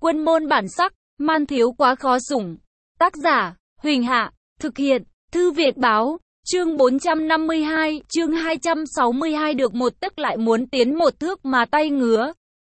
Quân môn bản sắc, man thiếu quá khó sủng. Tác giả, Huỳnh Hạ, thực hiện, Thư Việt Báo, chương 452, chương 262 được một tấc lại muốn tiến một thước mà tay ngứa.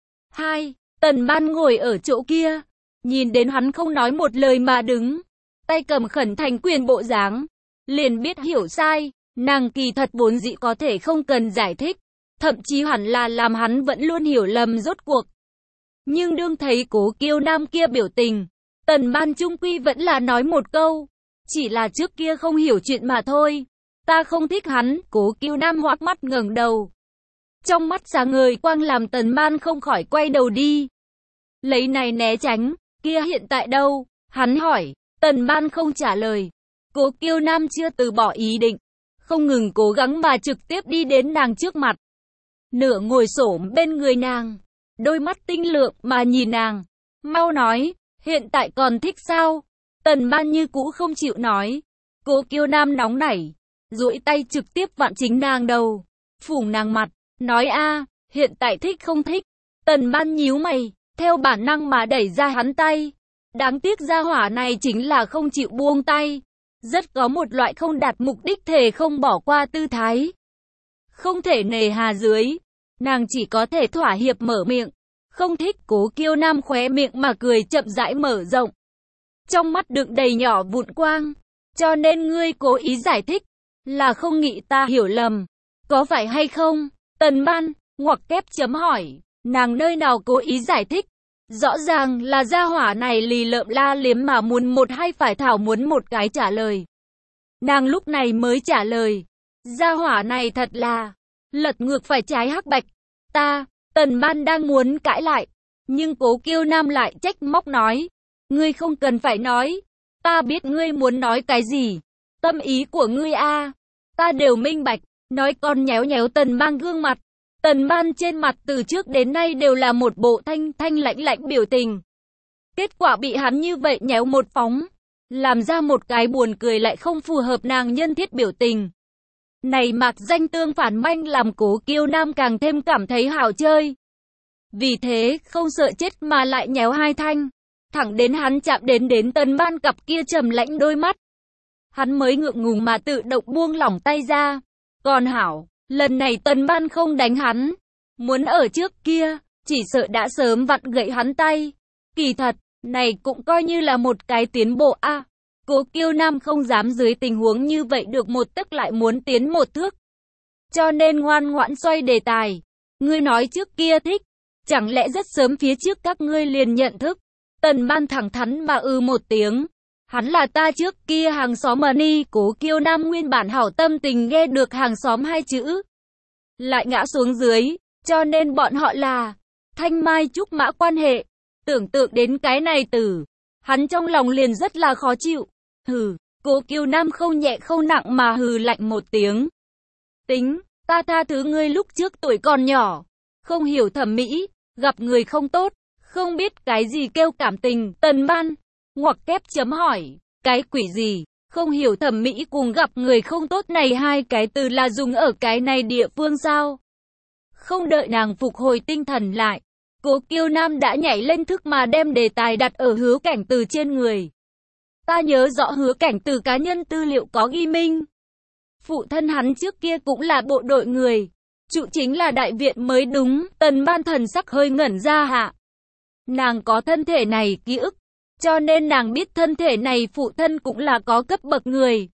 2. Tần Ban ngồi ở chỗ kia, nhìn đến hắn không nói một lời mà đứng, tay cầm khẩn thành quyền bộ dáng, liền biết hiểu sai, nàng kỳ thật vốn dĩ có thể không cần giải thích, thậm chí hẳn là làm hắn vẫn luôn hiểu lầm rốt cuộc. Nhưng đương thấy Cố Kiêu Nam kia biểu tình, Tần Ban chung quy vẫn là nói một câu, chỉ là trước kia không hiểu chuyện mà thôi. Ta không thích hắn. Cố Kiêu Nam hoắc mắt ngẩng đầu, trong mắt sáng ngời quang làm Tần Ban không khỏi quay đầu đi, lấy này né tránh. Kia hiện tại đâu? Hắn hỏi. Tần Ban không trả lời. Cố Kiêu Nam chưa từ bỏ ý định, không ngừng cố gắng mà trực tiếp đi đến nàng trước mặt, nửa ngồi xổm bên người nàng, đôi mắt tinh lượng mà nhìn nàng. Mau nói, hiện tại còn thích sao? Tần Ban như cũ không chịu nói. Cố Kiêu Nam nóng nảy, duỗi tay trực tiếp vặn chính nàng đầu, phủng nàng mặt, nói a, hiện tại thích không thích? Tần Ban nhíu mày, theo bản năng mà đẩy ra hắn tay. Đáng tiếc gia hỏa này chính là không chịu buông tay, rất có một loại không đạt mục đích thể không bỏ qua tư thái. Không thể nề hà dưới, nàng chỉ có thể thỏa hiệp mở miệng. Không thích. Cố Kiêu Nam khóe miệng mà cười chậm rãi mở rộng, trong mắt đựng đầy nhỏ vụn quang. Cho nên ngươi cố ý giải thích, là không nghĩ ta hiểu lầm, có phải hay không? Tần Ban ngoặc kép chấm hỏi, nàng nơi nào cố ý giải thích? Rõ ràng là gia hỏa này lì lợm la liếm mà muốn một hay phải thảo muốn một cái trả lời. Nàng lúc này mới trả lời, gia hỏa này thật là lật ngược phải trái hắc bạch. Tần Ban đang muốn cãi lại, nhưng Cố Kiêu Nam lại trách móc nói, ngươi không cần phải nói, ta biết ngươi muốn nói cái gì, tâm ý của ngươi a, ta đều minh bạch. Nói còn nhéo nhéo Tần Ban gương mặt. Tần Ban trên mặt từ trước đến nay đều là một bộ thanh lãnh biểu tình. Kết quả bị hắn như vậy nhéo một phóng, làm ra một cái buồn cười lại không phù hợp nàng nhân thiết biểu tình. Này mạc danh tương phản manh làm Cố Kiêu Nam càng thêm cảm thấy hảo chơi. Vì thế không sợ chết mà lại nhéo hai thanh, thẳng đến hắn chạm đến Tần Ban cặp kia trầm lãnh đôi mắt, hắn mới ngượng ngùng mà tự động buông lỏng tay ra. Còn hảo, lần này Tần Ban không đánh hắn, muốn ở trước kia, chỉ sợ đã sớm vặn gãy hắn tay. Kỳ thật, này cũng coi như là một cái tiến bộ a. Cố Kiêu Nam không dám dưới tình huống như vậy được một tấc lại muốn tiến một thước, cho nên ngoan ngoãn xoay đề tài. Ngươi nói trước kia thích, chẳng lẽ rất sớm phía trước các ngươi liền nhận thức? Tần Ban thẳng thắn mà một tiếng. Hắn là ta trước kia hàng xóm mà ni. Cố Kiêu Nam nguyên bản hảo tâm tình nghe được hàng xóm hai chữ, lại ngã xuống dưới, cho nên bọn họ là thanh mai trúc mã quan hệ. Tưởng tượng đến cái này từ, hắn trong lòng liền rất là khó chịu. Hừ. Cố Kiêu Nam không nhẹ không nặng mà hừ lạnh một tiếng. Tính, ta tha thứ ngươi lúc trước tuổi còn nhỏ, không hiểu thẩm mỹ, gặp người không tốt, không biết cái gì kêu cảm tình. Tần Ban ngoặc kép chấm hỏi, cái quỷ gì? Không hiểu thẩm mỹ cùng gặp người không tốt này hai cái từ là dùng ở cái này địa phương sao? Không đợi nàng phục hồi tinh thần lại, Cố Kiêu Nam đã nhảy lên thức mà đem đề tài đặt ở Hứa Cảnh Từ trên người. Ta nhớ rõ Hứa Cảnh Từ cá nhân tư liệu có ghi minh, phụ thân hắn trước kia cũng là bộ đội người, trụ chính là đại viện mới đúng. Tần Ban thần sắc hơi ngẩn ra hạ. Nàng có thân thể này ký ức, cho nên nàng biết thân thể này phụ thân cũng là có cấp bậc người.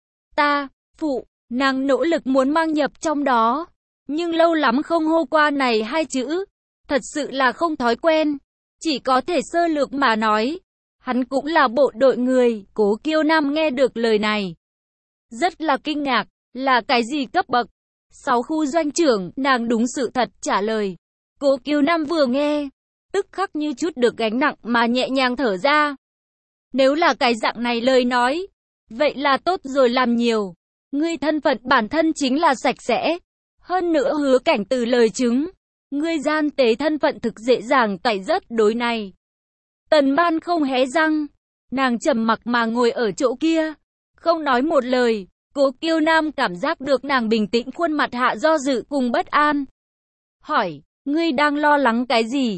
Nàng nỗ lực muốn mang nhập trong đó, nhưng lâu lắm không hô qua này hai chữ, thật sự là không thói quen, chỉ có thể sơ lược mà nói. Hắn cũng là bộ đội người. Cố Kiêu Nam nghe được lời này, rất là kinh ngạc, là cái gì cấp bậc? 6 khu doanh trưởng, nàng đúng sự thật trả lời. Cố Kiêu Nam vừa nghe, tức khắc như chút được gánh nặng mà nhẹ nhàng thở ra. Nếu là cái dạng này lời nói, vậy là tốt rồi làm nhiều. Ngươi thân phận bản thân chính là sạch sẽ. Hơn nữa Hứa Cảnh Từ lời chứng, ngươi gian tế thân phận thực dễ dàng tẩy rớt đối này. Tần Ban không hé răng, nàng trầm mặc mà ngồi ở chỗ kia, không nói một lời. Cố Kiêu Nam cảm giác được nàng bình tĩnh khuôn mặt hạ do dự cùng bất an. Hỏi, ngươi đang lo lắng cái gì?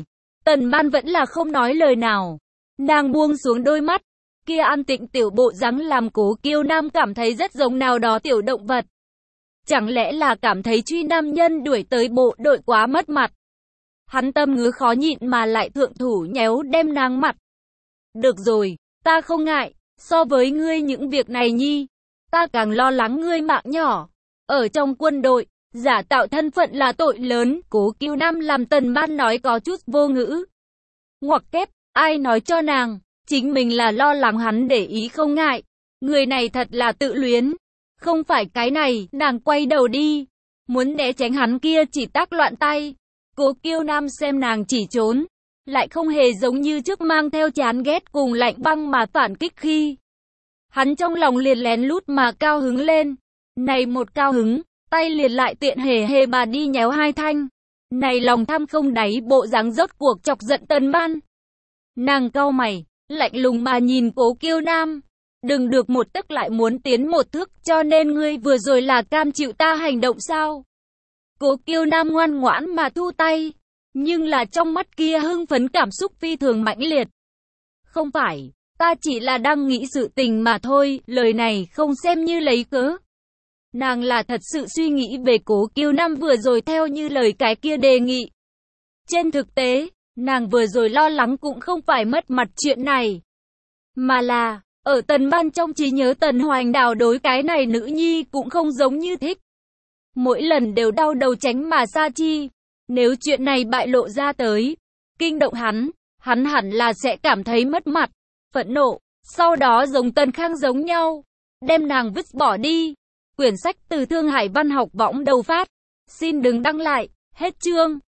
Tần Ban vẫn là không nói lời nào. Nàng buông xuống đôi mắt, kia an tịnh tiểu bộ dáng làm Cố Kiêu Nam cảm thấy rất giống nào đó tiểu động vật. Chẳng lẽ là cảm thấy truy nam nhân đuổi tới bộ đội quá mất mặt. Hắn tâm ngứa khó nhịn mà lại thượng thủ nhéo đem nàng mặt. Được rồi, ta không ngại, so với ngươi những việc này nhi, ta càng lo lắng ngươi mạng nhỏ. Ở trong quân đội, giả tạo thân phận là tội lớn, Cố Kiêu Nam làm Tần Ban nói có chút vô ngữ. Ngoặc kép, ai nói cho nàng, chính mình là lo lắng hắn để ý không ngại. Người này thật là tự luyến. Không phải cái này, nàng quay đầu đi, muốn né tránh hắn kia chỉ tác loạn tay. Cố Kiêu Nam xem nàng chỉ trốn, lại không hề giống như trước mang theo chán ghét cùng lạnh băng mà phản kích khi. Hắn trong lòng liền lén lút mà cao hứng lên. Này một cao hứng, tay liền lại tiện hề hề mà đi nhéo hai thanh. Này lòng tham không đáy bộ dáng rốt cuộc chọc giận Tần Ban. Nàng cau mày, lạnh lùng mà nhìn Cố Kiêu Nam. Đừng được một tức lại muốn tiến một thước, cho nên ngươi vừa rồi là cam chịu ta hành động sao? Cố Kiêu Nam ngoan ngoãn mà thu tay, nhưng là trong mắt kia hưng phấn cảm xúc phi thường mãnh liệt. Không phải, ta chỉ là đang nghĩ sự tình mà thôi, lời này không xem như lấy cớ. Nàng là thật sự suy nghĩ về Cố Kiêu Nam vừa rồi theo như lời cái kia đề nghị. Trên thực tế, nàng vừa rồi lo lắng cũng không phải mất mặt chuyện này, mà là ở Tần Ban trong trí nhớ Tần Hoành Đào đối cái này nữ nhi cũng không giống như thích. Mỗi lần đều đau đầu tránh mà xa chi. Nếu chuyện này bại lộ ra tới, kinh động hắn hẳn là sẽ cảm thấy mất mặt, phẫn nộ, sau đó giống Tần Khang giống nhau, đem nàng vứt bỏ đi. Quyển sách từ Thương Hải Văn học võng đầu phát. Xin đừng đăng lại, hết chương.